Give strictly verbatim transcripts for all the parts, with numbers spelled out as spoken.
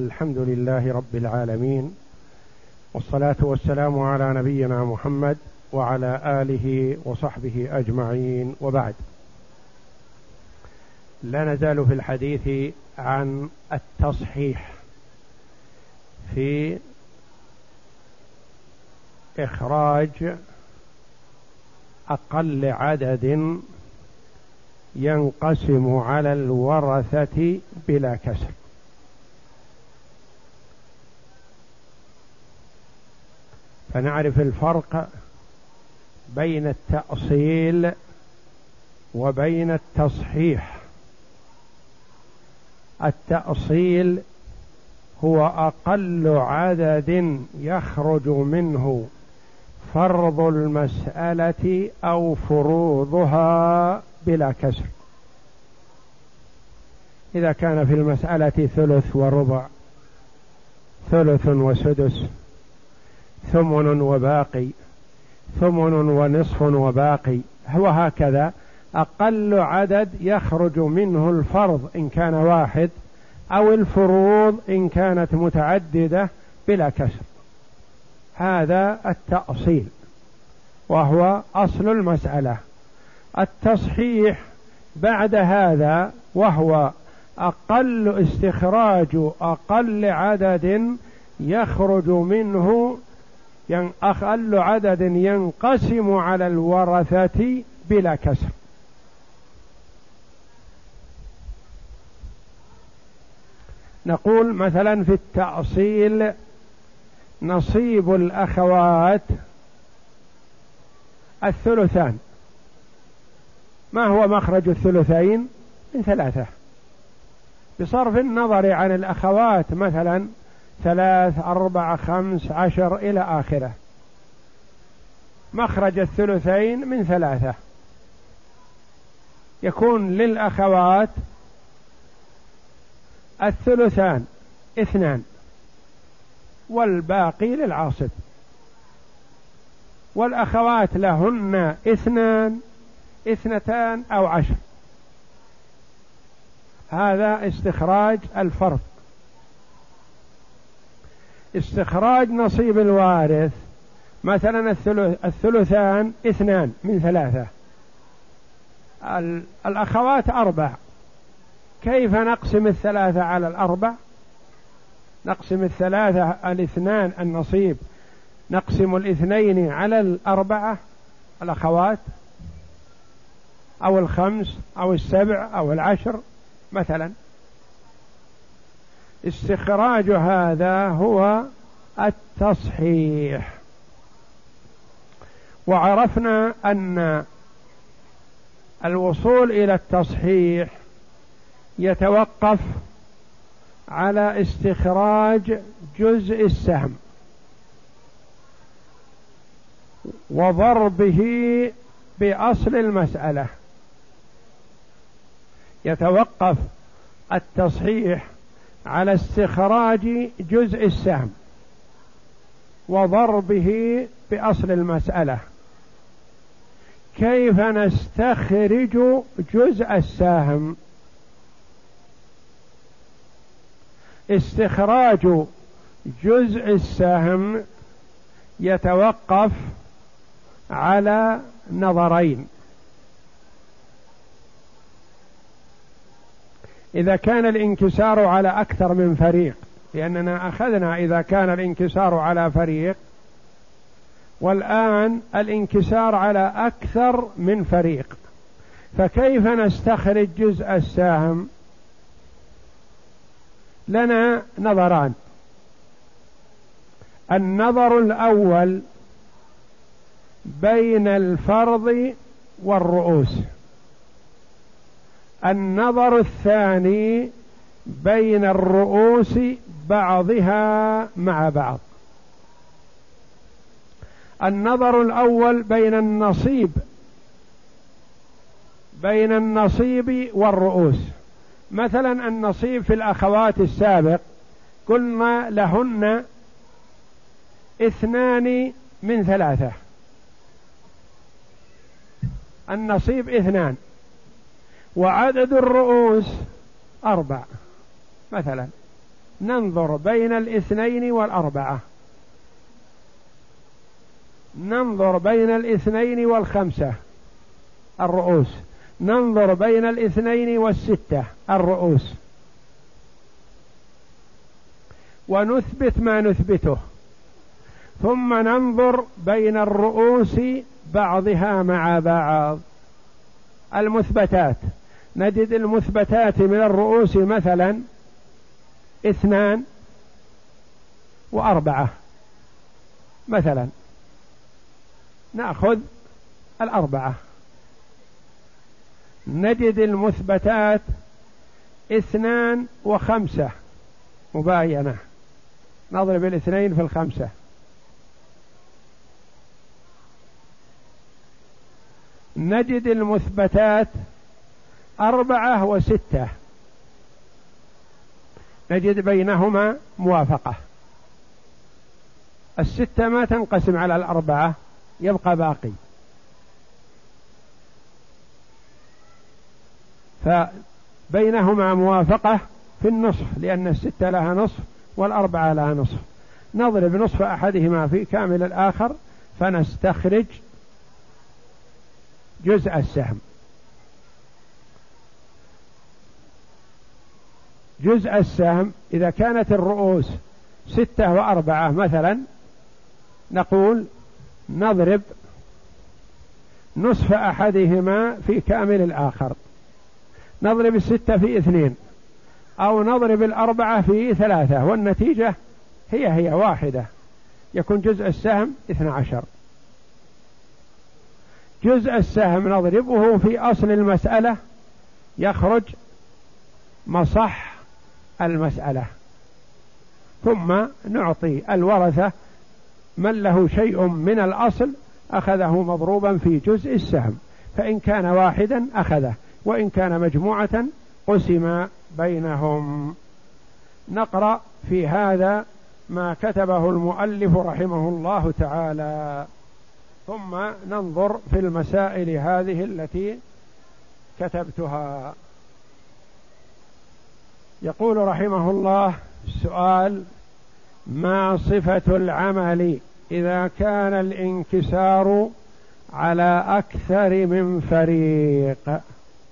الحمد لله رب العالمين، والصلاة والسلام على نبينا محمد وعلى آله وصحبه أجمعين، وبعد. لا نزال في الحديث عن التصحيح في إخراج أقل عدد ينقسم على الورثة بلا كسر. فنعرف الفرق بين التأصيل وبين التصحيح. التأصيل هو أقل عدد يخرج منه فرض المسألة أو فروضها بلا كسر. إذا كان في المسألة ثلث وربع، ثلث وسدس، ثمن وباقي، ثمن ونصف وباقي، هو هكذا أقل عدد يخرج منه الفرض إن كان واحد أو الفروض إن كانت متعددة بلا كسر. هذا التأصيل وهو أصل المسألة. التصحيح بعد هذا وهو أقل استخراج أقل عدد يخرج منه أقل عدد ينقسم على الورثة بلا كسر. نقول مثلا في التأصيل نصيب الأخوات الثلثان. ما هو مخرج الثلثين؟ من ثلاثة، بصرف النظر عن الأخوات، مثلا ثلاث أربع خمس عشر إلى آخره. مخرج الثلثين من ثلاثة، يكون للأخوات الثلثان اثنان والباقي للعاصب، والأخوات لهن اثنان اثنتان أو عشر. هذا استخراج الفرض. استخراج نصيب الوارث مثلا الثلثان اثنان من ثلاثة، الأخوات أربع. كيف نقسم الثلاثة على الأربع؟ نقسم الثلاثة الاثنان النصيب، نقسم الاثنين على الأربعة الأخوات، أو الخمس أو السبع أو العشر مثلا. استخراج هذا هو التصحيح. وعرفنا أن الوصول إلى التصحيح يتوقف على استخراج جزء السهم وضربه بأصل المسألة. يتوقف التصحيح على استخراج جزء السهم وضربه بأصل المسألة. كيف نستخرج جزء السهم؟ استخراج جزء السهم يتوقف على نظرين. إذا كان الانكسار على أكثر من فريق، لأننا أخذنا إذا كان الانكسار على فريق، والآن الانكسار على أكثر من فريق، فكيف نستخرج جزء السهم؟ لنا نظران. النظر الأول بين الفرض والرؤوس، النظر الثاني بين الرؤوس بعضها مع بعض. النظر الأول بين النصيب بين النصيب والرؤوس. مثلا النصيب في الأخوات السابق قلنا لهن اثنان من ثلاثة، النصيب اثنان، وعدد الرؤوس أربع مثلا، ننظر بين الاثنين والأربعة، ننظر بين الاثنين والخمسة الرؤوس، ننظر بين الاثنين والستة الرؤوس، ونثبت ما نثبته، ثم ننظر بين الرؤوس بعضها مع بعض. المثبتات نجد المثبتات من الرؤوس مثلا اثنان وأربعة مثلا، نأخذ الأربعة. نجد المثبتات اثنان وخمسة مباينة، نضرب الاثنين في الخمسة. نجد المثبتات أربعة وستة، نجد بينهما موافقة. الستة ما تنقسم على الأربعة، يبقى باقي، فبينهما موافقة في النصف، لأن الستة لها نصف والأربعة لها نصف. نضرب نصف أحدهما في كامل الآخر فنستخرج جزء السهم. جزء السهم إذا كانت الرؤوس ستة وأربعة مثلا، نقول نضرب نصف أحدهما في كامل الآخر، نضرب الستة في اثنين، أو نضرب الأربعة في ثلاثة، والنتيجة هي هي واحدة، يكون جزء السهم اثنى عشر. جزء السهم نضربه في أصل المسألة، يخرج مصح المسألة، ثم نعطي الورثة من له شيء من الأصل أخذه مضروبا في جزء السهم، فإن كان واحدا أخذه، وإن كان مجموعة قسم بينهم. نقرأ في هذا ما كتبه المؤلف رحمه الله تعالى، ثم ننظر في المسائل هذه التي كتبتها. يقول رحمه الله: السؤال: ما صفة العمل إذا كان الانكسار على أكثر من فريق؟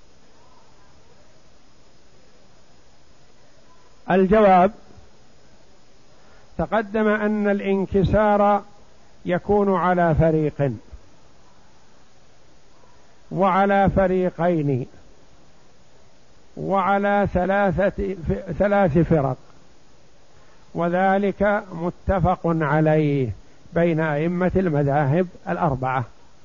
الجواب: تقدم أن الانكسار يكون على فريق وعلى فريقين وعلى ثلاثة ثلاث فرق، وذلك متفق عليه بين أئمة المذاهب الأربعة.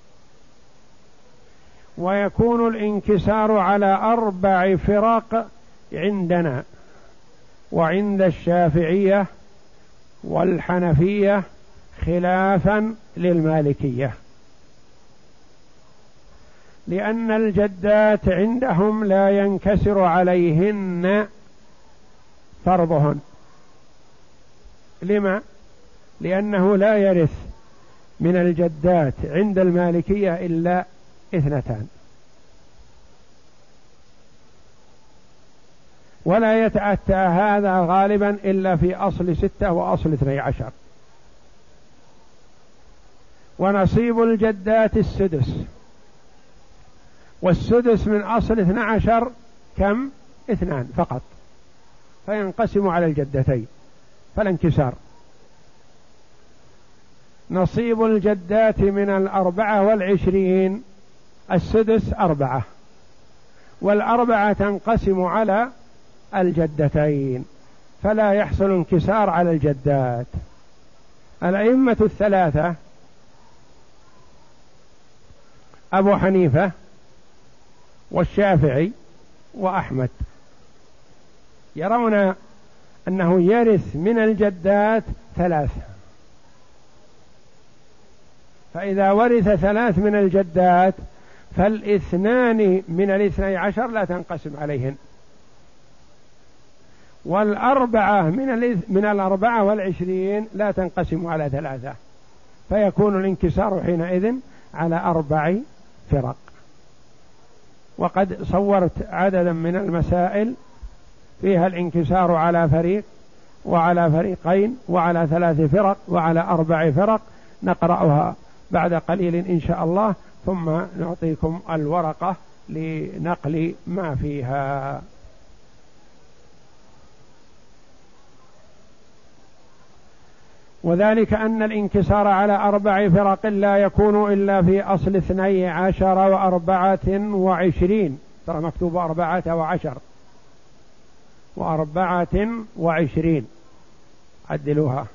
ويكون الانكسار على أربع فرق عندنا وعند الشافعية والحنفية، خلافا للمالكية، لأن الجدات عندهم لا ينكسر عليهن فرضهن. لما؟ لأنه لا يرث من الجدات عند المالكية إلا اثنتان، ولا يتأتى هذا غالبا إلا في أصل ستة وأصل اثني عشر. ونصيب الجدات السدس، والسدس من أصل اثني عشر كم؟ اثنان فقط، فينقسم على الجدتين فلا انكسار. نصيب الجدات من الأربعة والعشرين السدس أربعة، والأربعة تنقسم على الجدتين، فلا يحصل انكسار على الجدات. الأئمة الثلاثة أبو حنيفة والشافعي وأحمد يرون أنه يرث من الجدات ثلاث، فإذا ورث ثلاث من الجدات فالاثنان من الاثني عشر لا تنقسم عليهن، والأربعة من من الأربعة والعشرين لا تنقسم على ثلاثة، فيكون الانكسار حينئذ على أربع فرق. وقد صورت عددا من المسائل فيها الانكسار على فريق، وعلى فريقين وعلى ثلاث فرق وعلى أربع فرق، نقرأها بعد قليل إن شاء الله، ثم نعطيكم الورقة لنقل ما فيها. وذلك أن الانكسار على أربع فرق لا يكون إلا في أصل اثني عشر وأربعة وعشرين، ترى مكتوب أربعة وعشر وأربعة وعشرين، عدلوها.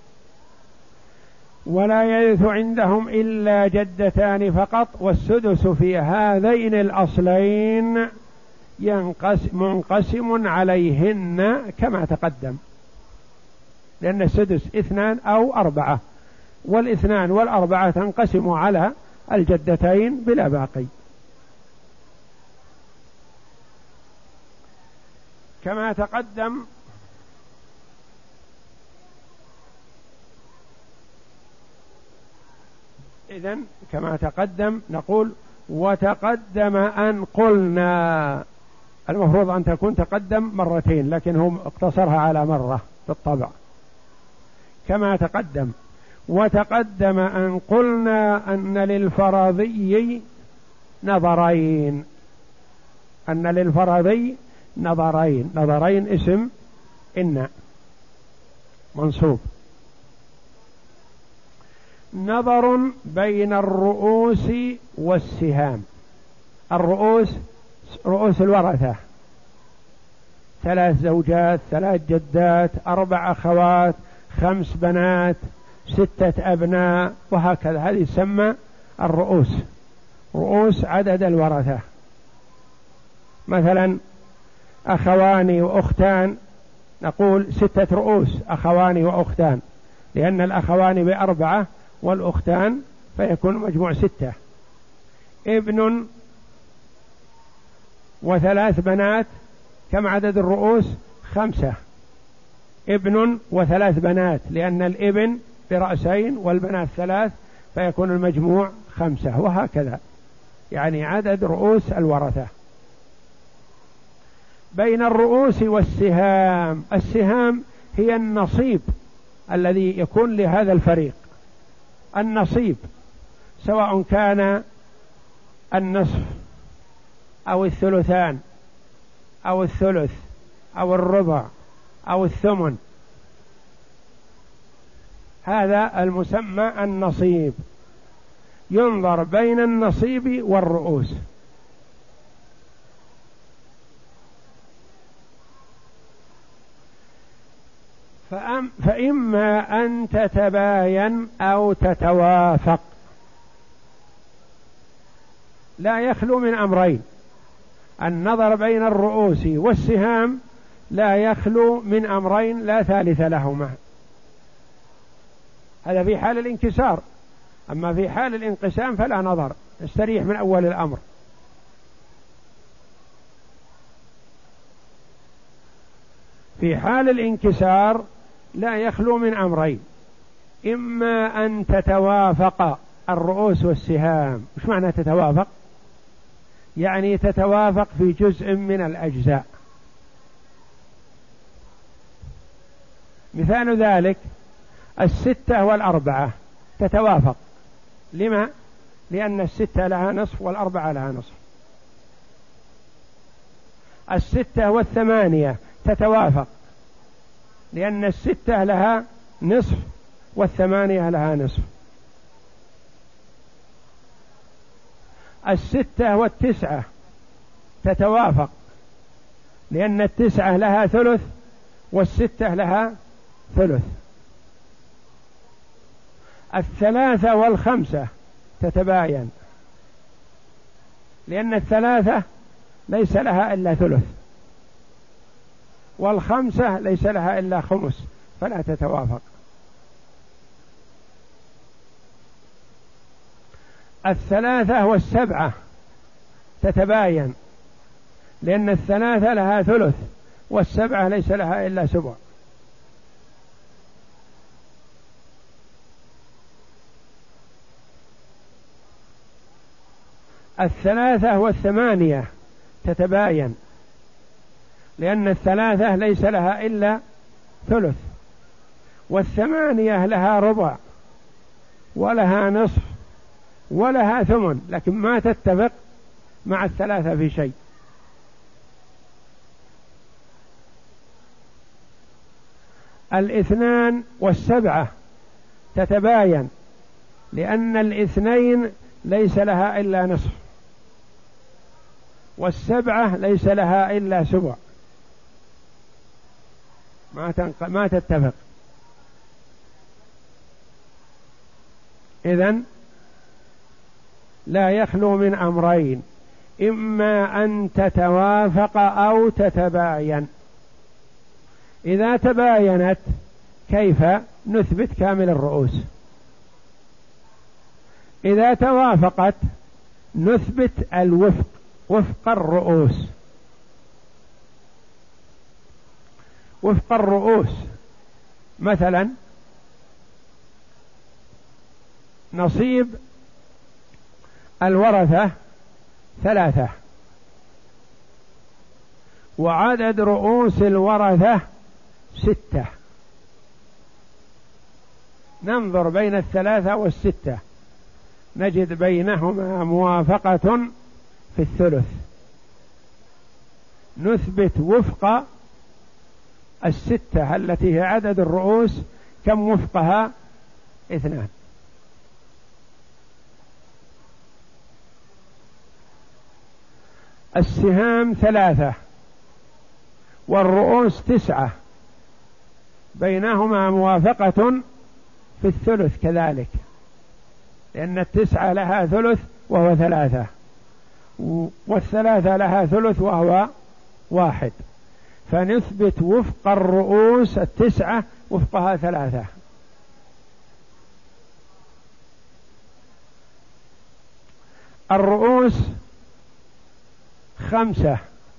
ولا يرث عندهم إلا جدتان فقط، والسدس في هذين الأصلين ينقسم منقسم عليهن كما تقدم، لأن السدس اثنان أو أربعة، والاثنان والأربعة تنقسم على الجدتين بلا باقي كما تقدم. إذن كما تقدم نقول: وتقدم أن قلنا، المفروض أن تكون تقدم مرتين، لكن هم اقتصرها على مرة في الطبع. كما تقدم: وتقدم أن قلنا أن للفرضي نظرين، أن للفرضي نظرين، نظرين اسم إن منصوب. نظر بين الرؤوس والسهام، الرؤوس رؤوس الورثة، ثلاث زوجات، ثلاث جدات، أربع أخوات، خمس بنات، ستة أبناء، وهكذا، هذه تسمى الرؤوس، رؤوس عدد الورثة. مثلا أخوان وأختان، نقول ستة رؤوس، أخوان وأختان، لأن الأخوان بأربعة والأختان فيكون مجموع ستة. ابن وثلاث بنات، كم عدد الرؤوس؟ خمسة. ابن وثلاث بنات، لأن الابن برأسين والبنات ثلاث فيكون المجموع خمسة، وهكذا، يعني عدد رؤوس الورثة. بين الرؤوس والسهام، السهام هي النصيب الذي يكون لهذا الفريق، النصيب سواء كان النصف أو الثلثان أو الثلث أو الربع أو الثمن، هذا المسمى النصيب. ينظر بين النصيب والرؤوس. فإما أن تتباين أو تتوافق، لا يخلو من أمرين. النظر بين الرؤوس والسهام لا يخلو من أمرين لا ثالث لهما، هذا في حال الانكسار. أما في حال الانقسام فلا نظر، استريح من أول الأمر. في حال الانكسار لا يخلو من أمرين: إما أن تتوافق الرؤوس والسهام. وش معنى تتوافق؟ يعني تتوافق في جزء من الأجزاء. مثال ذلك الستة والأربعة تتوافق. لما؟ لأن الستة لها نصف والأربعة لها نصف. الستة والثمانية تتوافق، لأن الستة لها نصف والثمانية لها نصف. الستة والتسعة تتوافق، لأن التسعة لها ثلث والستة لها ثلث. الثلاثة والخمسة تتباين، لأن الثلاثة ليس لها إلا ثلث، والخمسة ليس لها إلا خمس، فلا تتوافق. الثلاثة والسبعة تتباين، لأن الثلاثة لها ثلث والسبعة ليس لها إلا سبع. الثلاثة والثمانية تتباين، لأن الثلاثة ليس لها إلا ثلث، والثمانية لها ربع ولها نصف ولها ثمن، لكن ما تتفق مع الثلاثة في شيء. الاثنان والسبعة تتباين، لأن الاثنين ليس لها إلا نصف، والسبعة ليس لها إلا سبع، ما تنق... ما تتفق. إذن لا يخلو من أمرين، إما أن تتوافق أو تتباين. إذا تباينت كيف نثبت كامل الرؤوس؟ إذا توافقت نثبت الوفق، وفق الرؤوس. وفق الرؤوس مثلا نصيب الورثة ثلاثة، وعدد رؤوس الورثة ستة، ننظر بين الثلاثة والستة نجد بينهما موافقة في الثلث، نثبت وفق الستة التي هي عدد الرؤوس كم وفقها؟ اثنان. السهام ثلاثة والرؤوس تسعة، بينهما موافقة في الثلث كذلك، لأن التسعة لها ثلث وهو ثلاثة، والثلاثة لها ثلث وهو واحد، فنثبت وفق الرؤوس التسعة وفقها ثلاثة. الرؤوس خمسة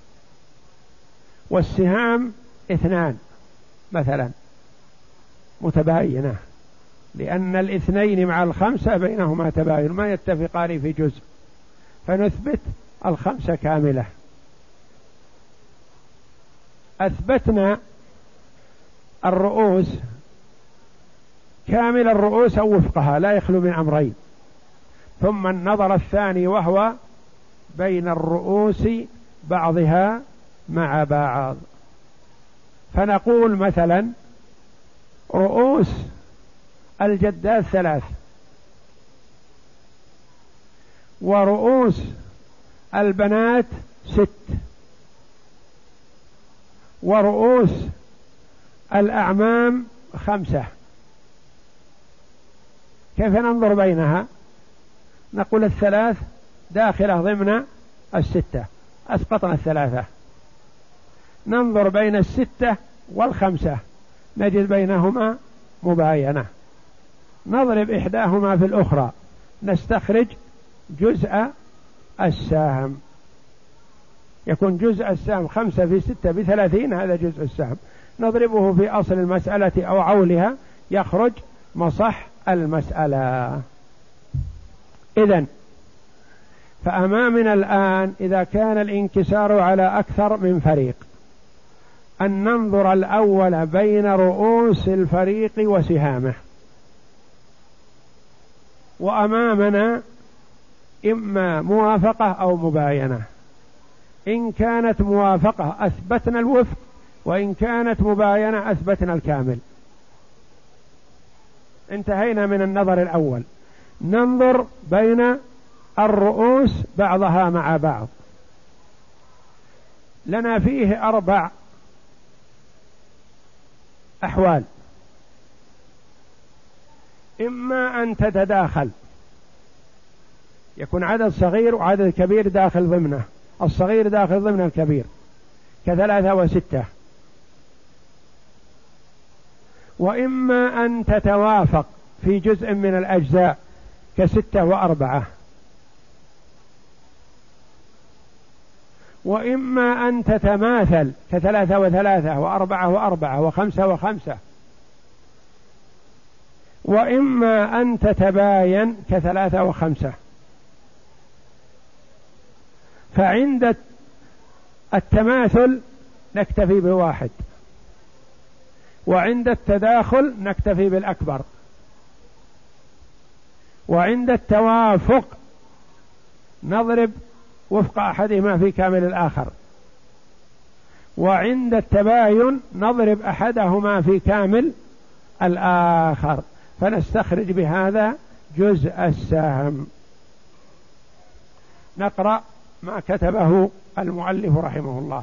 والسهام اثنان مثلا، متباينة، لأن الاثنين مع الخمسة بينهما تباين، ما يتفقان في جزء، فنثبت الخمسة كاملة. أثبتنا الرؤوس كامل الرؤوس أو وفقها، لا يخلو من أمرين. ثم النظر الثاني وهو بين الرؤوس بعضها مع بعض، فنقول مثلا رؤوس الجدات ثلاث، ورؤوس البنات ست، ورؤوس الأعمام خمسة. كيف ننظر بينها؟ نقول الثلاث داخلة ضمن الستة، أسقطنا الثلاثة، ننظر بين الستة والخمسة نجد بينهما مباينة، نضرب إحداهما في الأخرى نستخرج جزء السهم، يكون جزء السهم خمسة في ستة بثلاثين، هذا جزء السهم، نضربه في أصل المسألة أو عولها يخرج مصح المسألة. إذن فأمامنا الآن إذا كان الانكسار على أكثر من فريق أن ننظر الأول بين رؤوس الفريق وسهامه، وأمامنا إما موافقة أو مباينة. إن كانت موافقة أثبتنا الوفق، وإن كانت مباينة أثبتنا الكامل. انتهينا من النظر الأول، ننظر بين الرؤوس بعضها مع بعض، لنا فيه أربع أحوال: إما أن تتداخل، يكون عدد صغير وعدد كبير داخل ضمنه، الصغير داخل ضمن الكبير كثلاثة وستة، وإما أن تتوافق في جزء من الأجزاء كستة وأربعة، وإما أن تتماثل كثلاثة وثلاثة وأربعة وأربعة وخمسة وخمسة، وإما أن تتباين كثلاثة وخمسة. فعند التماثل نكتفي بواحد، وعند التداخل نكتفي بالأكبر، وعند التوافق نضرب وفق أحدهما في كامل الآخر، وعند التباين نضرب أحدهما في كامل الآخر، فنستخرج بهذا جزء السهم. نقرأ ما كتبه المؤلف رحمه الله.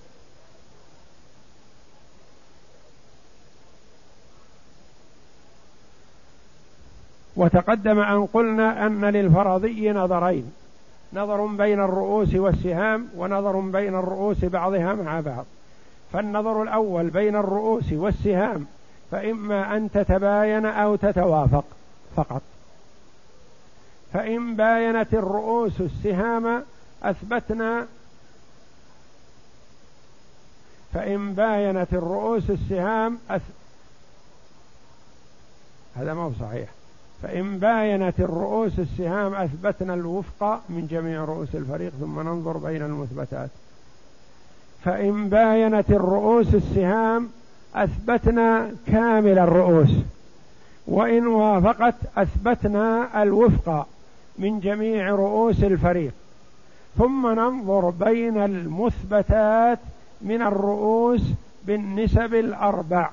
وتقدم أن قلنا أن للفرضي نظرين: نظر بين الرؤوس والسهام، ونظر بين الرؤوس بعضها مع بعض. فالنظر الأول بين الرؤوس والسهام فإما أن تتباين أو تتوافق فقط. فإن باينت الرؤوس السهام أثبتنا فإن باينت الرؤوس السهام أث... هذا ما هو صحيح. فإن باينت الرؤوس السهام أثبتنا الوفق من جميع رؤوس الفريق ثم ننظر بين المثبتات. فإن باينت الرؤوس السهام أثبتنا كامل الرؤوس، وإن وافقت أثبتنا الوفق من جميع رؤوس الفريق، ثم ننظر بين المثبتات من الرؤوس بالنسب الأربع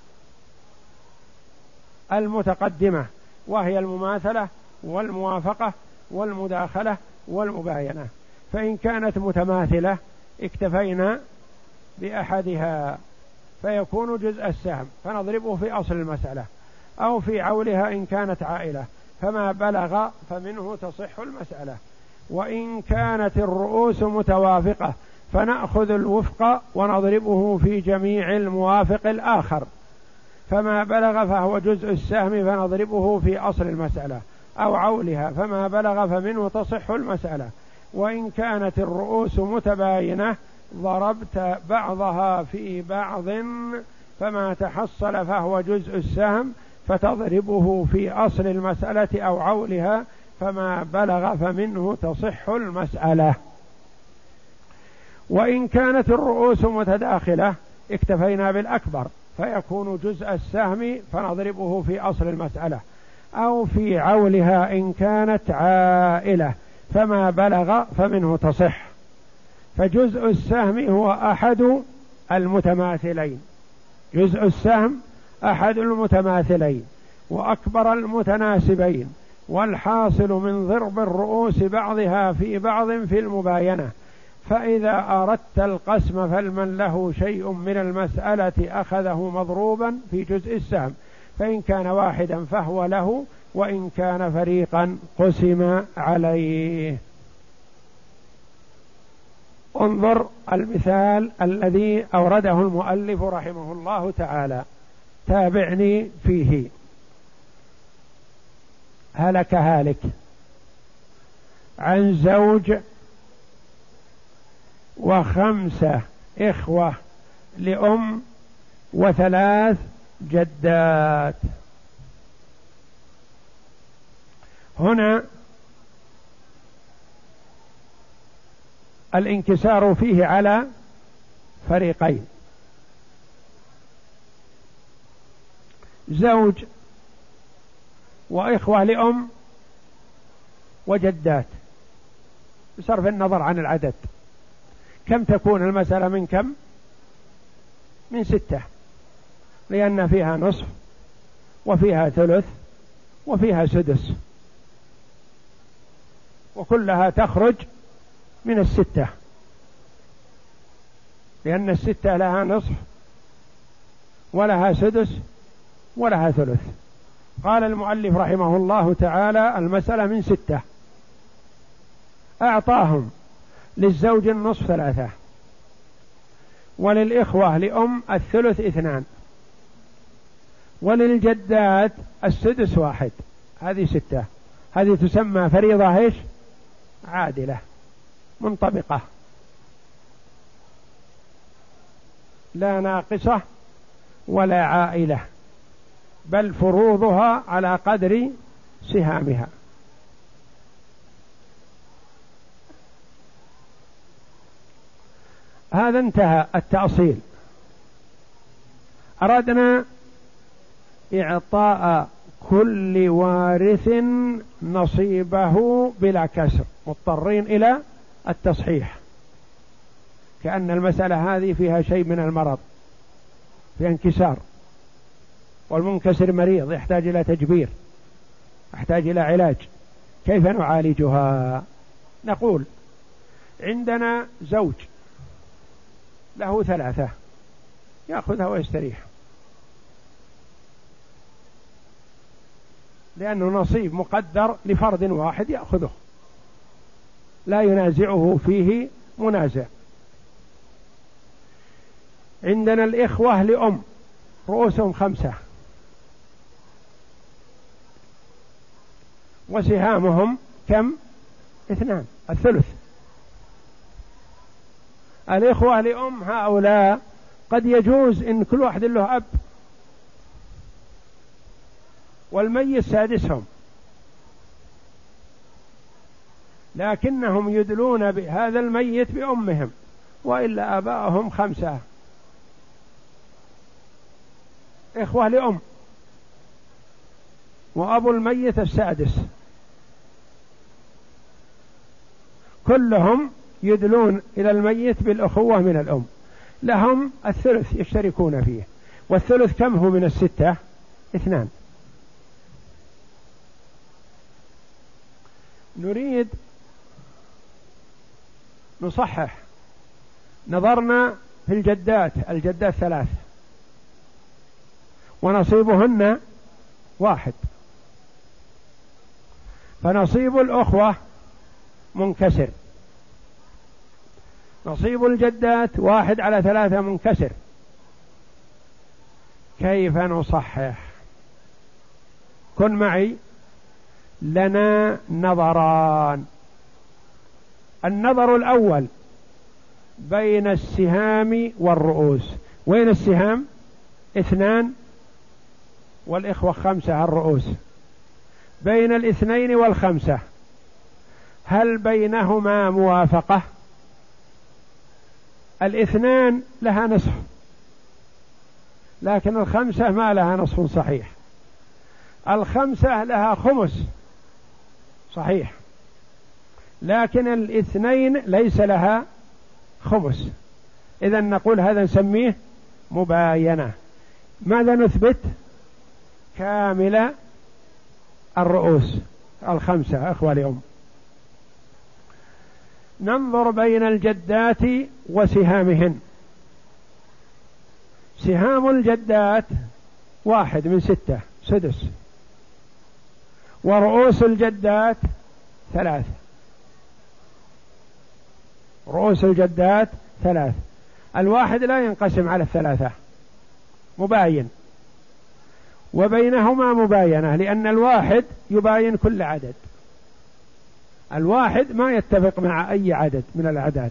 المتقدمة، وهي المماثلة والموافقة والمداخلة والمباينة. فإن كانت متماثلة اكتفينا بأحدها فيكون جزء السهم فنضربه في أصل المسألة، أو في عولها إن كانت عائلة، فما بلغ فمنه تصح المسألة. وإن كانت الرؤوس متوافقة فنأخذ الوفق ونضربه في جميع الموافق الآخر، فما بلغ فهو جزء السهم فنضربه في أصل المسألة، أو عولها فما بلغ فمنه تصح المسألة. وإن كانت الرؤوس متباينة ضربت بعضها في بعض فما تحصل فهو جزء السهم فتضربه في أصل المسألة أو عولها، فما بلغ فمنه تصح المسألة. وإن كانت الرؤوس متداخلة اكتفينا بالأكبر فيكون جزء السهم فنضربه في أصل المسألة، أو في عولها إن كانت عائلة فما بلغ فمنه تصح. فجزء السهم هو أحد المتماثلين، جزء السهم أحد المتماثلين وأكبر المتناسبين، والحاصل من ضرب الرؤوس بعضها في بعض في المباينة. فإذا أردت القسم فالمن له شيء من المسألة أخذه مضروبا في جزء السهم، فإن كان واحدا فهو له، وإن كان فريقا قسم عليه. انظر المثال الذي أورده المؤلف رحمه الله تعالى، تابعني فيه. هلك هالك عن زوج وخمسة إخوة لأم وثلاث جدات. هنا الانكسار فيه على فريقين: زوج وإخوة لأم وجدات، بصرف النظر عن العدد. كم تكون المسألة؟ من كم؟ من ستة، لأن فيها نصف وفيها ثلث وفيها سدس، وكلها تخرج من الستة، لأن الستة لها نصف ولها سدس ولها ثلث. قال المؤلف رحمه الله تعالى: المسألة من ستة. أعطاهم للزوج النصف ثلاثة، وللإخوة لأم الثلث اثنان، وللجدات السدس واحد. هذه ستة، هذه تسمى فريضة ايش؟ عادلة منطبقة، لا ناقصة ولا عائلة، بل فروضها على قدر سهامها. هذا انتهى التأصيل. أردنا إعطاء كل وارث نصيبه بلا كسر، مضطرين إلى التصحيح، كأن المسألة هذه فيها شيء من المرض، فيها انكسار، والمنكسر مريض يحتاج إلى تجبير، يحتاج إلى علاج. كيف نعالجها؟ نقول عندنا زوج له ثلاثة يأخذها ويستريح، لأنه نصيب مقدر لفرد واحد يأخذه، لا ينازعه فيه منازع. عندنا الإخوة لأم رؤوسهم خمسة وسهامهم كم؟ اثنان، الثلث. الإخوة لأم هؤلاء قد يجوز إن كل واحد له أب والميت سادسهم، لكنهم يدلون بهذا الميت بأمهم، وإلا آباءهم خمسة. إخوة لأم وأبو الميت السادس، كلهم يدلون إلى الميت بالأخوة من الأم، لهم الثلث يشتركون فيه. والثلث كم هو من الستة؟ اثنان. نريد نصحح، نظرنا في الجدات، الجدات ثلاث ونصيبهن واحد، فنصيب الأخوة منكسر، نصيب الجدات واحد على ثلاثة منكسر. كيف نصحح؟ كن معي. لنا نظران. النظر الأول بين السهام والرؤوس. وين السهام؟ اثنان والإخوة خمسة الرؤوس. بين الاثنين والخمسة هل بينهما موافقة؟ الاثنان لها نصف، لكن الخمسة ما لها نصف صحيح. الخمسة لها خمس صحيح، لكن الاثنين ليس لها خمس. إذن نقول هذا نسميه مباينة. ماذا نثبت؟ كامل الرؤوس الخمسة أخوة لأم. ننظر بين الجدات وسهامهن. سهام الجدات واحد من ستة سدس، ورؤوس الجدات ثلاث. رؤوس الجدات ثلاث، الواحد لا ينقسم على الثلاثة، مباين، وبينهما مباينة، لأن الواحد يباين كل عدد، الواحد ما يتفق مع أي عدد من الأعداد.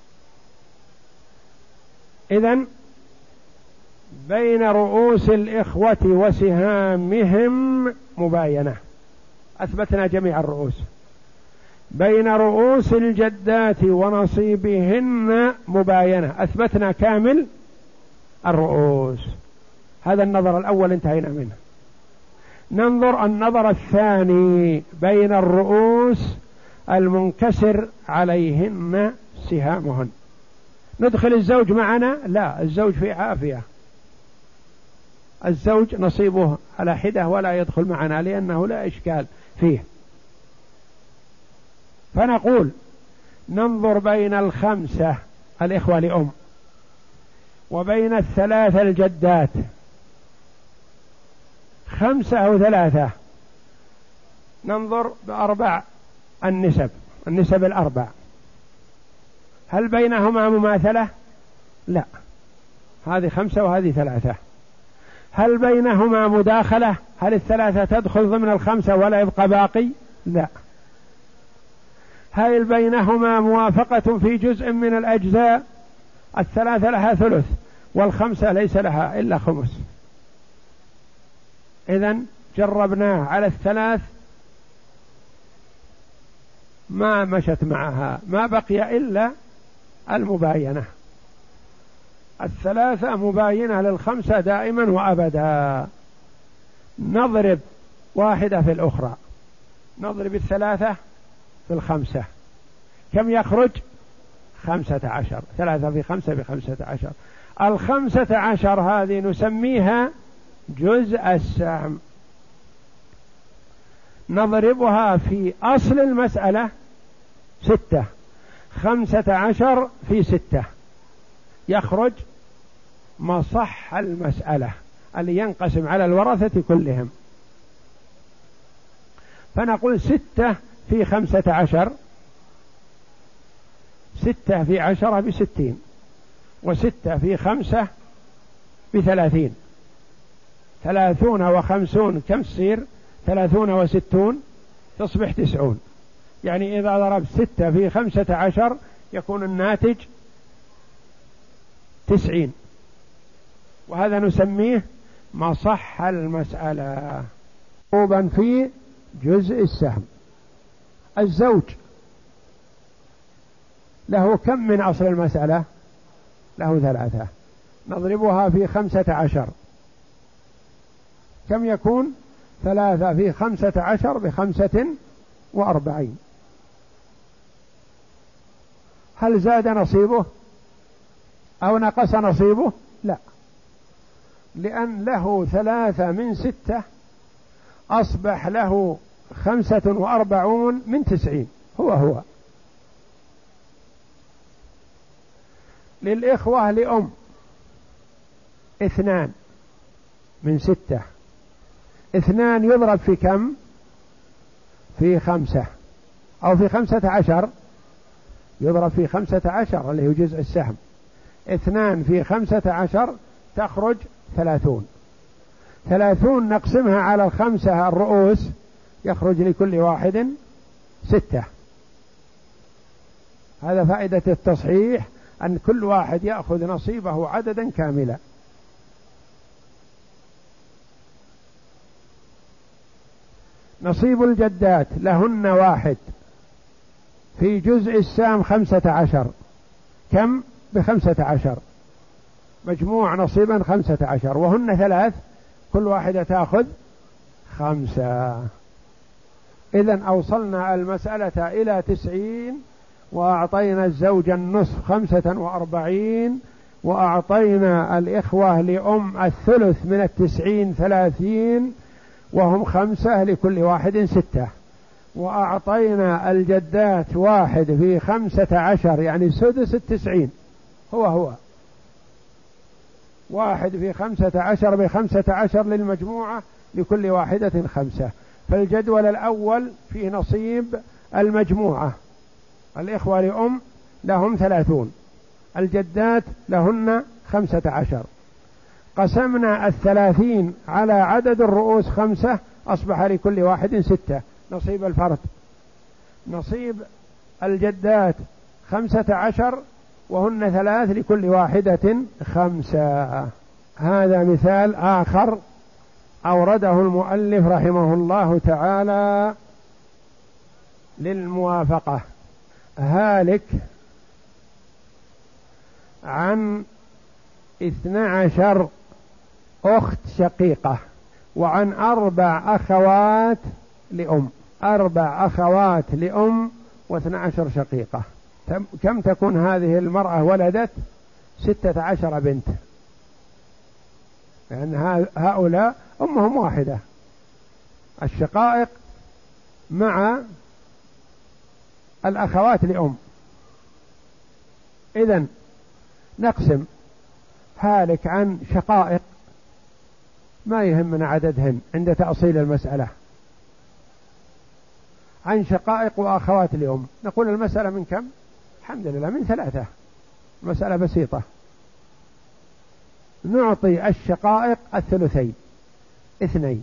إذن بين رؤوس الإخوة وسهامهم مباينة، أثبتنا جميع الرؤوس. بين رؤوس الجدات ونصيبهن مباينة، أثبتنا كامل الرؤوس. هذا النظر الأول انتهينا منه. ننظر النظر الثاني بين الرؤوس المنكسر عليهن سهامهن. ندخل الزوج معنا؟ لا، الزوج في عافية، الزوج نصيبه على حدة ولا يدخل معنا لأنه لا إشكال فيه. فنقول ننظر بين الخمسة الإخوة لأم وبين الثلاثة الجدات، خمسة أو ثلاثة، ننظر بأربع النسب، النسب الأربع، هل بينهما مماثلة؟ لا، هذه خمسة وهذه ثلاثة. هل بينهما مداخلة؟ هل الثلاثة تدخل ضمن الخمسة ولا يبقى باقي؟ لا. هل بينهما موافقة في جزء من الأجزاء؟ الثلاثة لها ثلث والخمسة ليس لها إلا خمس. إذن جربناه على الثلاث ما مشت معها، ما بقي إلا المباينة. الثلاثة مباينة للخمسة دائما وأبدا. نضرب واحدة في الأخرى، نضرب الثلاثة في الخمسة، كم يخرج؟ خمسة عشر. ثلاثة في خمسة بخمسة عشر. الخمسة عشر هذه نسميها جزء السهم، نضربها في أصل المسألة ستة. خمسة عشر في ستة يخرج مصح المسألة اللي ينقسم على الورثة كلهم. فنقول ستة في خمسة عشر، ستة في عشرة بستين، وستة في خمسة بثلاثين. ثلاثون وخمسون كم تصير؟ ثلاثون وستون تصبح تسعون. يعني إذا ضربت ستة في خمسة عشر يكون الناتج تسعين، وهذا نسميه مصح المسألة. مطلوبا في جزء السهم. الزوج له كم من أصل المسألة؟ له ثلاثة، نضربها في خمسة عشر، كم يكون؟ ثلاثة في خمسة عشر بخمسة وأربعين. هل زاد نصيبه أو نقص نصيبه؟ لا، لأن له ثلاثة من ستة أصبح له خمسة وأربعون من تسعين، هو هو. للإخوة لأم اثنان من ستة، اثنان يضرب في كم؟ في خمسة أو في خمسة عشر، يضرب في خمسة عشر اللي هو جزء السهم. اثنان في خمسة عشر تخرج ثلاثون. ثلاثون نقسمها على الخمسة الرؤوس يخرج لكل واحد ستة. هذا فائدة التصحيح، أن كل واحد يأخذ نصيبه عددا كاملا. نصيب الجدات لهن واحد في جزء السام خمسة عشر، كم؟ بخمسة عشر، مجموع نصيبا خمسة عشر، وهن ثلاث، كل واحدة تأخذ خمسة. إذن أوصلنا المسألة إلى تسعين، وأعطينا الزوج النصف خمسة وأربعين، وأعطينا الإخوة لأم الثلث من التسعين ثلاثين، وهم خمسة لكل واحد ستة، وأعطينا الجدات واحد في خمسة عشر يعني سدس التسعين، هو هو واحد في خمسة عشر بخمسة عشر للمجموعة لكل واحدة خمسة. فالجدول الأول فيه نصيب المجموعة، الإخوة لأم لهم ثلاثون، الجدات لهن خمسة عشر. قسمنا الثلاثين على عدد الرؤوس خمسة، أصبح لكل واحد ستة، نصيب الفرد. نصيب الجدات خمسة عشر وهن ثلاث لكل واحدة خمسة. هذا مثال آخر أورده المؤلف رحمه الله تعالى للموافقة. هالك عن اثنى عشر أخت شقيقة وعن أربع أخوات لأم، أربع أخوات لأم واثنى عشر شقيقة. كم تكون هذه المرأة؟ ولدت ستة عشر بنت، لأن يعني هؤلاء أمهم واحدة، الشقائق مع الأخوات لأم. إذن نقسم هالك عن شقائق، ما يهمنا عددهن عند تأصيل المسألة، عن شقائق وأخوات لأم. نقول المسألة من كم؟ الحمد لله من ثلاثة، مسألة بسيطة. نعطي الشقائق الثلثين اثنين،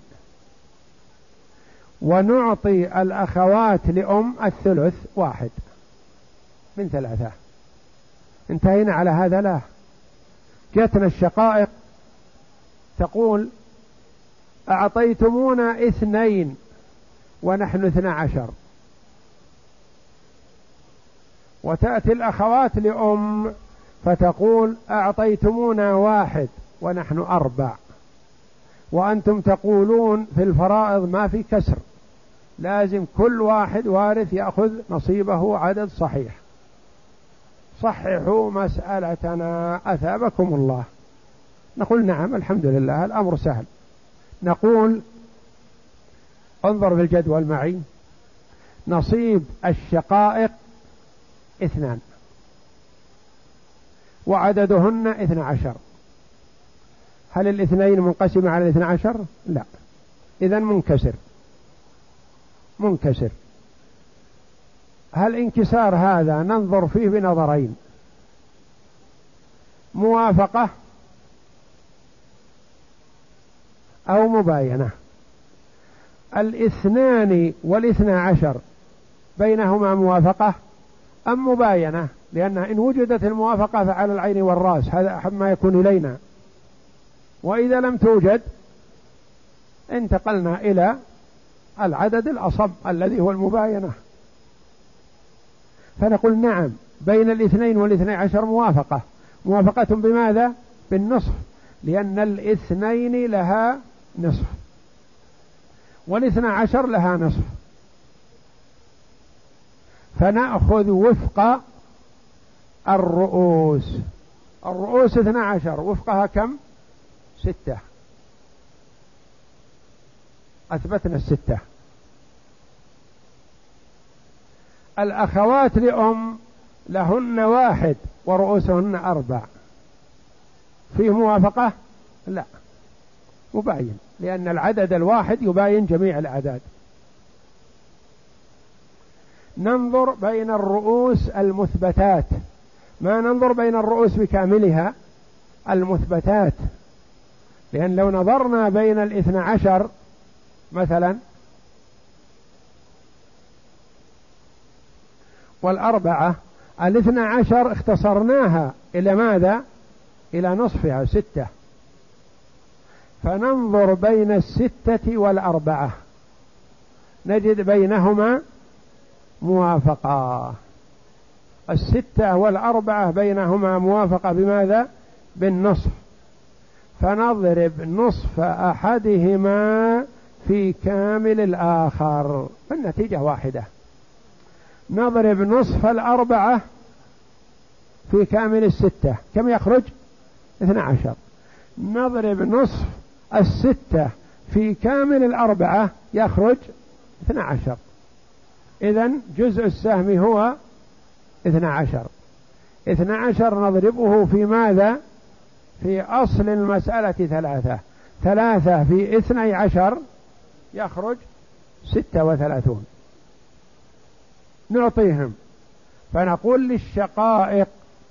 ونعطي الأخوات لأم الثلث واحد من ثلاثة. انتهينا على هذا؟ لا، جاتنا الشقائق تقول أعطيتمونا اثنين ونحن اثنى عشر، وتأتي الأخوات لأم فتقول أعطيتمونا واحد ونحن أربع، وأنتم تقولون في الفرائض ما في كسر، لازم كل واحد وارث يأخذ نصيبه عدد صحيح، صححوا مسألتنا أثابكم الله. نقول نعم الحمد لله الأمر سهل. نقول انظر في الجدول معي، نصيب الشقائق اثنان وعددهن اثنى عشر، هل الاثنين منقسمة على الاثنى عشر؟ لا، إذن منكسر منكسر. هل انكسار هذا ننظر فيه بنظرين، موافقة أو مباينة. الاثنان والاثنى عشر بينهما موافقة أم مباينة؟ لأن إن وجدت الموافقة فعلى العين والرأس، هذا أحب ما يكون إلينا، وإذا لم توجد انتقلنا إلى العدد الأصب الذي هو المباينة. فنقول نعم بين الاثنين والاثنى عشر موافقة. موافقة بماذا؟ بالنصف، لأن الاثنين لها نصف والاثنى عشر لها نصف، فنأخذ وفق الرؤوس. الرؤوس اثنى عشر، وفقها كم؟ ستة، أثبتنا الستة. الأخوات لأم لهن واحد ورؤوسهن أربع، فيه موافقة؟ لا، مباين، لأن العدد الواحد يباين جميع الأعداد. ننظر بين الرؤوس المثبتات، ما ننظر بين الرؤوس بكاملها، المثبتات، لأن لو نظرنا بين الاثنى عشر مثلا والأربعة، الاثنى عشر اختصرناها إلى ماذا؟ إلى نصفها ستة، فننظر بين الستة والأربعة نجد بينهما موافقة. الستة والأربعة بينهما موافقة بماذا؟ بالنصف، فنضرب نصف أحدهما في كامل الآخر، فالنتيجة واحدة. نضرب نصف الأربعة في كامل الستة، كم يخرج؟ اثنى عشر. نضرب نصف الستة في كامل الأربعة يخرج اثنى عشر. إذن جزء السهم هو اثنى عشر. اثنى عشر نضربه في ماذا؟ في أصل المسألة ثلاثة. ثلاثة في اثني عشر يخرج ستة وثلاثون. نعطيهم، فنقول للشقائق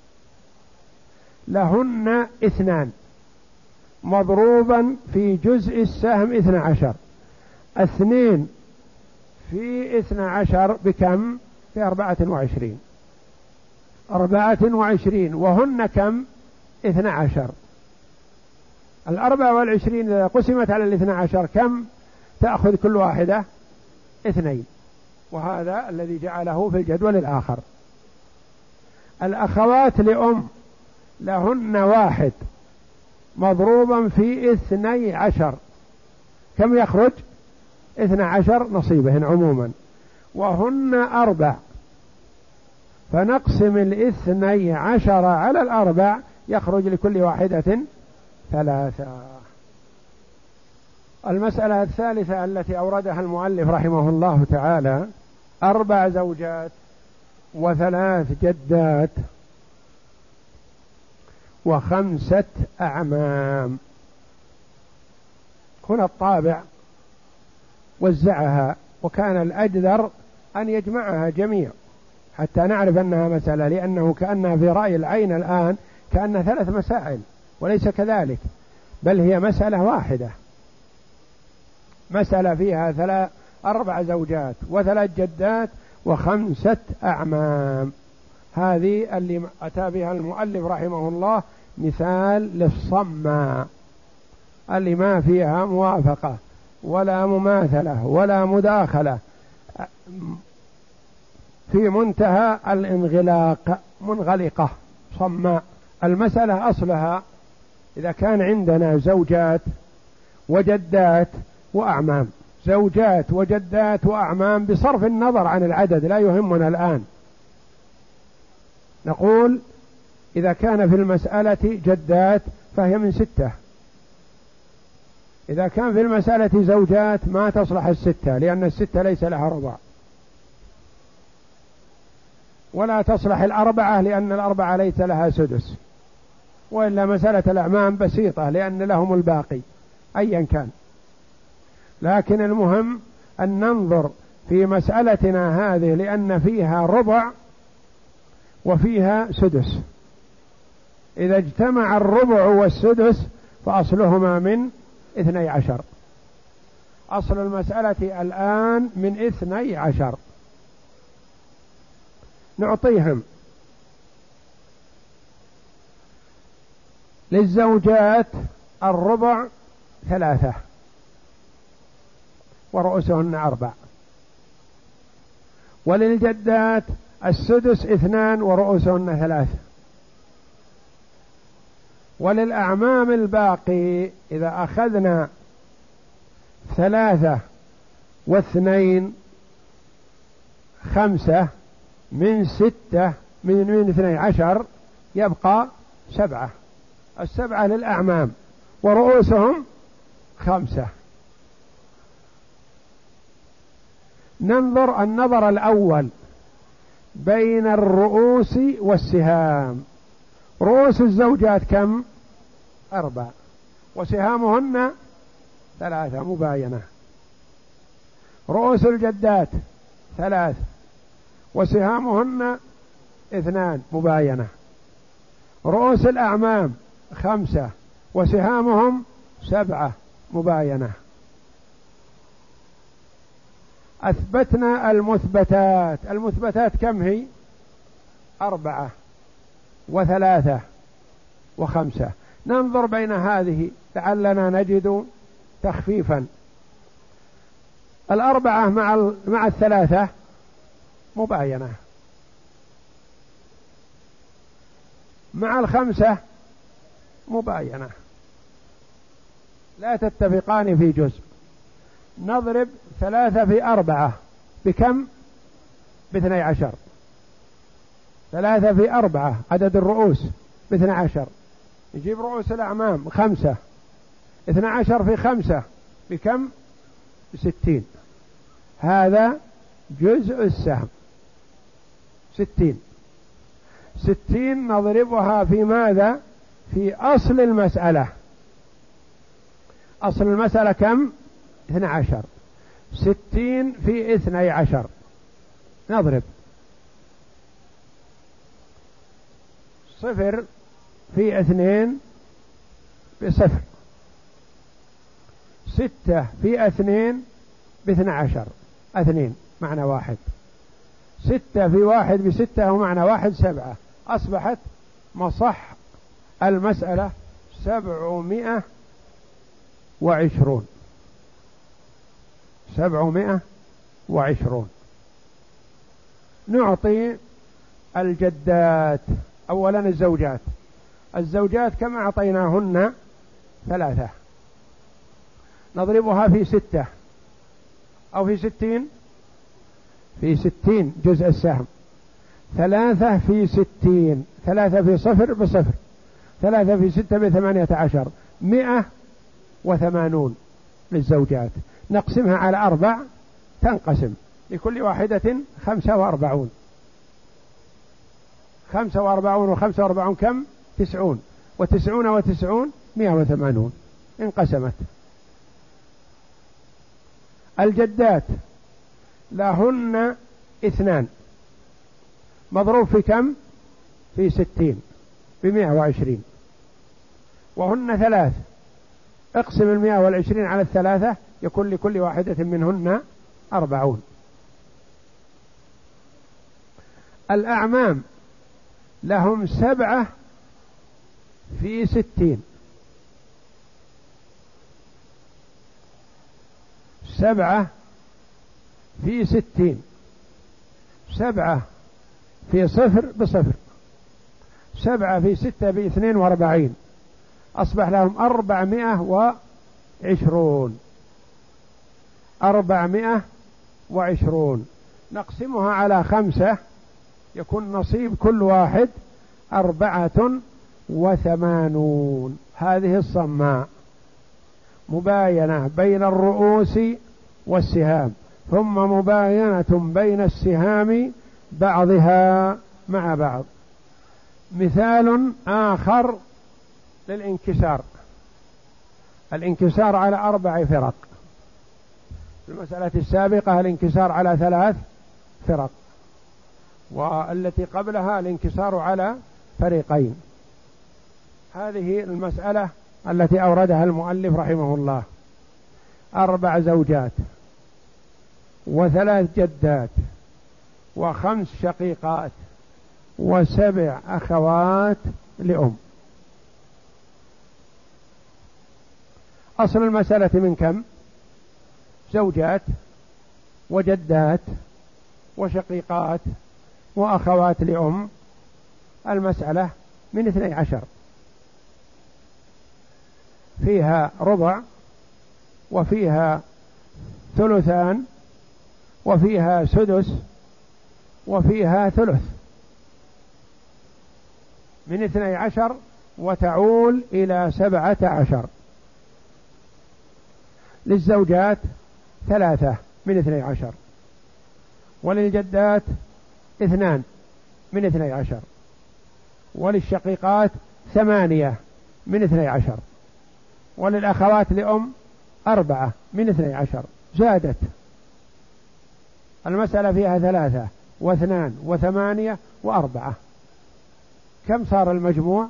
لهن اثنان مضروبا في جزء السهم اثنى عشر. اثنين في اثنى عشر بكم؟ في أربعة وعشرين. أربعة وعشرين وهن كم؟ اثنى عشر. الأربعة والعشرين إذا قسمت على الاثنى عشر كم تأخذ كل واحدة؟ اثنين، وهذا الذي جعله في الجدول الآخر. الأخوات لأم لهن واحد مضروبا في اثني عشر، كم يخرج؟ اثنى عشر نصيبهن عموما، وهن أربع، فنقسم الاثني عشر على الأربع يخرج لكل واحدة ثلاثة. المسألة الثالثة التي أوردها المؤلف رحمه الله تعالى: أربع زوجات وثلاث جدات وخمسة أعمام. هنا الطابع وزعها، وكان الأجدر أن يجمعها جميع حتى نعرف أنها مسألة، لأنه كأنها في رأي العين الآن كأنها ثلاث مسائل، وليس كذلك، بل هي مسألة واحدة، مسألة فيها ثلاث أربع زوجات وثلاث جدات وخمسة أعمام. هذه اللي أتى بها المؤلف رحمه الله مثال للصمة اللي ما فيها موافقة ولا مماثلة ولا مداخلة، في منتهى الانغلاق، منغلقة صماء المسألة أصلها إذا كان عندنا زوجات وجدات وأعمام، زوجات وجدات وأعمام بصرف النظر عن العدد لا يهمنا الآن، نقول إذا كان في المسألة جدات فهي من ستة، إذا كان في المسألة زوجات ما تصلح الستة، لأن الستة ليس لها ربع، ولا تصلح الأربعة لأن الأربعة ليس لها سدس، وإلا مسألة الأعمام بسيطة لأن لهم الباقي أيا كان. لكن المهم أن ننظر في مسألتنا هذه لأن فيها ربع وفيها سدس، إذا اجتمع الربع والسدس فأصلهما من اثني عشر، أصل المسألة الآن من اثني عشر. نعطيهم للزوجات الربع ثلاثة ورؤوسهن أربع، وللجدات السدس اثنان ورؤوسهن ثلاثة، وللأعمام الباقي إذا أخذنا ثلاثة واثنين خمسة من ستة من من اثني عشر يبقى سبعة، السبعة للأعمام ورؤوسهم خمسة. ننظر النظر الأول بين الرؤوس والسهام. رؤوس الزوجات كم؟ أربع، وسهامهن ثلاثة مباينة. رؤوس الجدات ثلاث وسهامهن اثنان مباينة. رؤوس الأعمام خمسة وسهامهم سبعة مباينة. أثبتنا المثبتات. المثبتات كم هي؟ أربعة وثلاثة وخمسة. ننظر بين هذه لعلنا نجد تخفيفا. الأربعة مع مع الثلاثة مباينة، مع الخمسة مباينة، لا تتفقان في جزء. نضرب ثلاثة في أربعة بكم؟ باثني عشر. ثلاثة في أربعة عدد الرؤوس باثني عشر. نجيب رؤوس الأعمام خمسة، اثني عشر في خمسة بكم؟ بستين. هذا جزء السهم ستين. ستين نضربها في ماذا؟ في أصل المسألة. أصل المسألة كم؟ اثني عشر. ستين في اثني عشر نضرب صفر في اثنين بصفر. ستة في اثنين باثني عشر، اثنين معنى واحد. ستة في واحد بستة ومعنى واحد سبعة. أصبحت مصح المسألة سبعمائة وعشرون. سبعمائة وعشرون. نعطي الجدات أولا. الزوجات الزوجات كم أعطيناهن؟ ثلاثة. نضربها في ستة أو في ستين. في ستين جزء السهم. ثلاثة في ستين. ثلاثة في صفر بصفر. ثلاثة في ستة بثمانية عشر. مئة وثمانون للزوجات. نقسمها على أربع تنقسم لكل واحدة خمسة وأربعون. خمسة وأربعون وخمسة وأربعون كم؟ تسعون. وتسعون وتسعون مئة وثمانون. انقسمت. الجدات لهن اثنان مضروب في كم؟ في ستين بمئة وعشرين. وهن ثلاث. اقسم المئة والعشرين على الثلاثة يكون لكل واحدة منهن أربعون. الأعمام لهم سبعة في ستين. سبعة في ستين. سبعة في صفر بصفر. سبعة في ستة باثنين واربعين، أصبح لهم أربعمائة وعشرون. أربعمائة وعشرون نقسمها على خمسة يكون نصيب كل واحد أربعة وثمانون. هذه الصماء مباينة بين الرؤوس والسهام، ثم مباينة بين السهام بعضها مع بعض. مثال آخر للانكسار، الانكسار على أربع فرق. في المسألة السابقة الانكسار على ثلاث فرق، والتي قبلها الانكسار على فريقين. هذه المسألة التي أوردها المؤلف رحمه الله: أربع زوجات وثلاث جدات وخمس شقيقات وسبع أخوات لأم. أصل المسألة من كم؟ زوجات وجدات وشقيقات وأخوات لأم. المسألة من اثني عشر، فيها ربع وفيها ثلثان وفيها سدس وفيها ثلث. من اثني عشر وتعول إلى سبعة عشر. للزوجات ثلاثة من اثني عشر، وللجدات اثنان من اثني عشر، وللشقيقات ثمانية من اثني عشر، وللأخوات لأم أربعة من اثني عشر. زادت المسألة فيها ثلاثة واثنان وثمانية وأربعة. كم صار المجموع؟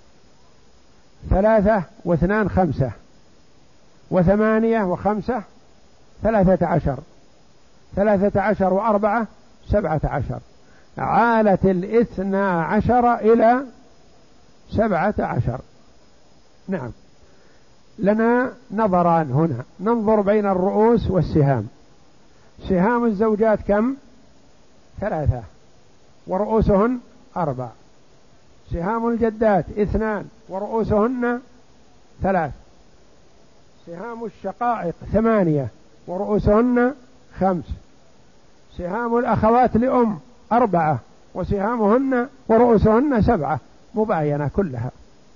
ثلاثة واثنان خمسة، وثمانية وخمسة ثلاثة عشر، ثلاثة عشر وأربعة سبعة عشر. عالت الاثنى عشر إلى سبعة عشر. نعم، لنا نظران هنا، ننظر بين الرؤوس والسهام. سهام الزوجات كم؟ ثلاثة ورؤوسهن أربع. سهام الجدات اثنان ورؤوسهن ثلاث. سهام الشقائق ثمانية ورؤوسهن خمس. سهام الأخوات لأم أربعة وسهامهن ورؤوسهن سبعة. مباينة كلها،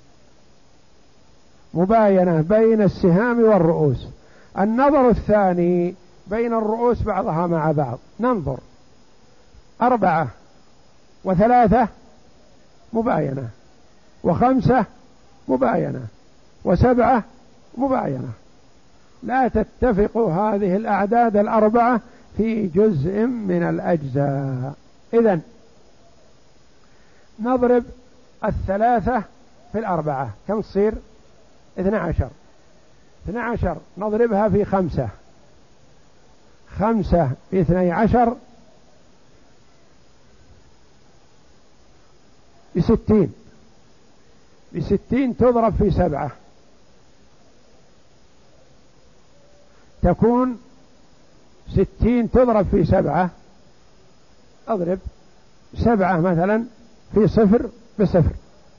مباينة بين السهام والرؤوس. النظر الثاني بين الرؤوس بعضها مع بعض. ننظر أربعة وثلاثة مباينة، وخمسة مباينة، وسبعة مباينة. لا تتفق هذه الأعداد الأربعة في جزء من الأجزاء. إذن نضرب الثلاثة في الأربعة كم تصير؟ اثنى عشر. اثنى عشر نضربها في خمسة، خمسة في اثني عشر بستين. بستين تضرب في سبعة تكون ستين تضرب في سبعة. اضرب سبعة مثلا في صفر بصفر.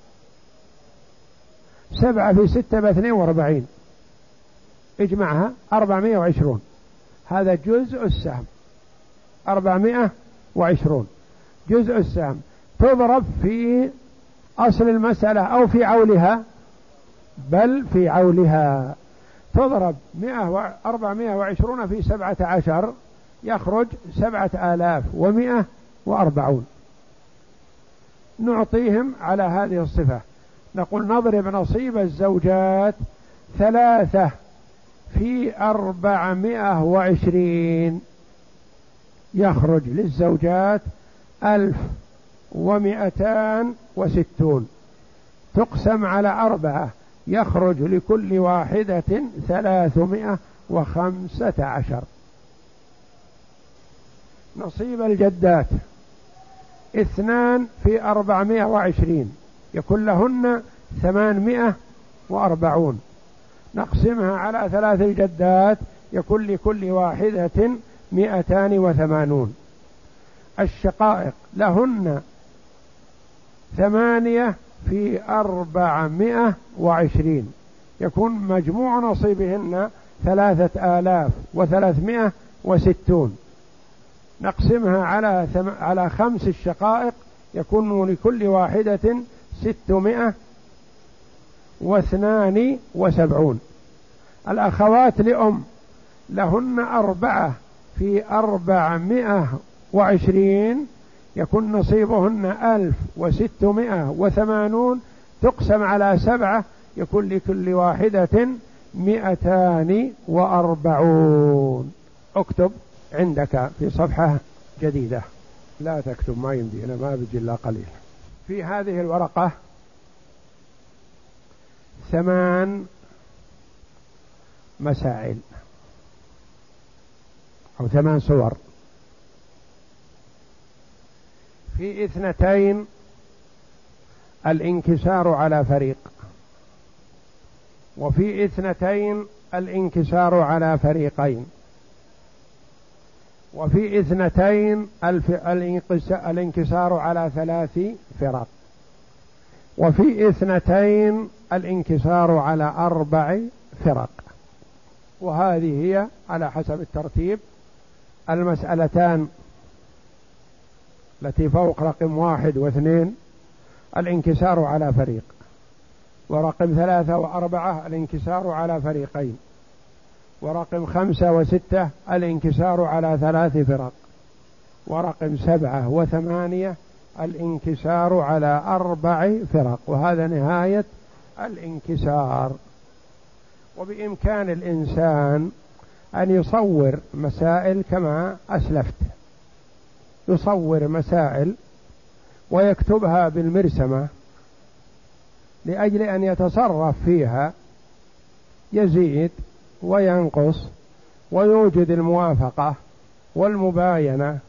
سبعة في ستة باثنين واربعين، اجمعها أربعمائة وعشرون. هذا جزء السهم، أربعمائة وعشرون جزء السهم. تضرب في أصل المسألة أو في عولها، بل في عولها. تضرب أربعمائة وعشرون في سبعة عشر يخرج سبعة آلاف ومائة وأربعون. نعطيهم على هذه الصفة. نقول نضرب نصيب الزوجات ثلاثة في أربعمائة وعشرين، يخرج للزوجات ألف ومئتان وستون. تقسم على أربعة يخرج لكل واحدة ثلاثمائة وخمسة عشر. نصيب الجدات اثنان في أربعمائة وعشرين يكون لهن ثمانمائة وأربعون. نقسمها على ثلاث الجدات يكون لكل واحدة مئتان وثمانون. الشقائق لهن ثمانية في أربعمائة وعشرين، يكون مجموع نصيبهن ثلاثة آلاف وثلاثمائة وستون. نقسمها على ثم... على خمس الشقائق، يكون لكل واحدة ستمائة واثنان وسبعون. الأخوات لأم لهن أربعة في أربعمائة وعشرين، يكون نصيبهن ألف وستمائة وثمانون، تقسم على سبعة يكون لكل واحدة مئتان وأربعون. اكتب عندك في صفحة جديدة، لا تكتب ما يمدي، أنا ما بيجي إلا قليل. في هذه الورقة ثمان مسائل أو ثمان صور. في اثنتين الانكسار على فريق، وفي اثنتين الانكسار على فريقين، وفي اثنتين الانكسار على ثلاث فرق، وفي اثنتين الانكسار على أربع فرق. وهذه هي على حسب الترتيب المسألتان التي فوق رقم واحد واثنين الانكسار على فريق، ورقم ثلاثة وأربعة الانكسار على فريقين، ورقم خمسة وستة الانكسار على ثلاث فرق، ورقم سبعة وثمانية الانكسار على أربع فرق. وهذا نهاية الانكسار. وبإمكان الإنسان أن يصور مسائل كما أسلفت، يصور مسائل ويكتبها بالمرسمة لأجل أن يتصرف فيها، يزيد وينقص ويوجد الموافقة والمباينة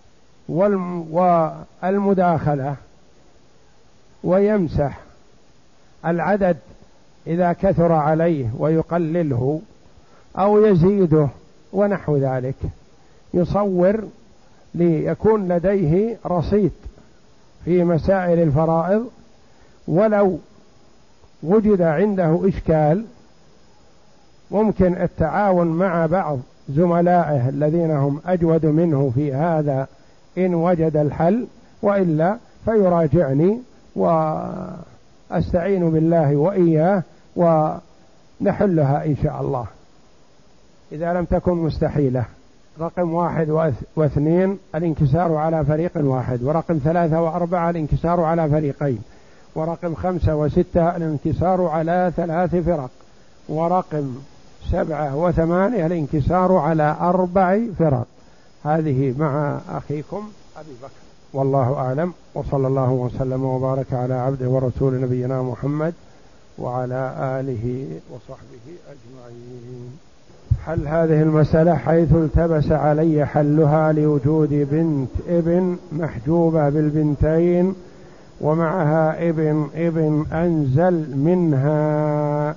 والمداخلة، ويمسح العدد إذا كثر عليه ويقلله أو يزيده ونحو ذلك. يصور ليكون لديه رصيد في مسائل الفرائض، ولو وجد عنده إشكال ممكن التعاون مع بعض زملائه الذين هم أجود منه في هذا إن وجد الحل، وإلا فيراجعني وأستعين بالله وإياه ونحلها إن شاء الله إذا لم تكن مستحيلة. رقم واحد واثنين الانكسار على فريق واحد، ورقم ثلاثة وأربعة الانكسار على فريقين، ورقم خمسة وستة الانكسار على ثلاث فرق، ورقم سبعة وثمانية الانكسار على أربع فرق. هذه مع أخيكم أبي بكر، والله أعلم، وصلى الله وسلم وبارك على عبده ورسول نبينا محمد وعلى آله وصحبه أجمعين. حل هذه المسألة حيث التبس علي حلها لوجود بنت ابن محجوبة بالبنتين ومعها ابن ابن أنزل منها،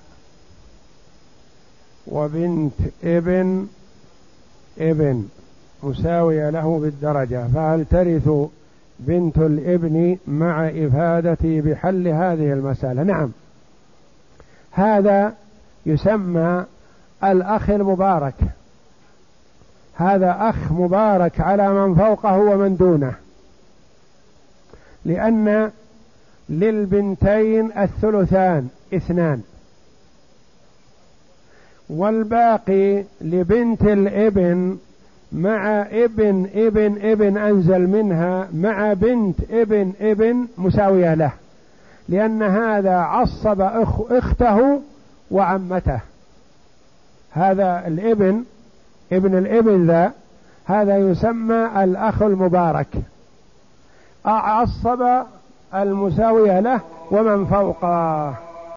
وبنت ابن ابن مساوية له بالدرجة، فهل ترث بنت الابن مع إفادتي بحل هذه المسألة؟ نعم، هذا يسمى الأخ المبارك، هذا أخ مبارك على من فوقه ومن دونه، لأن للبنتين الثلثان اثنان، والباقي لبنت الابن مع ابن ابن ابن أنزل منها مع بنت ابن ابن مساوية له، لأن هذا عصب أخ اخته وعمته. هذا الابن ابن الابن ذا هذا يسمى الأخ المبارك، عصب المساوية له ومن فوقه.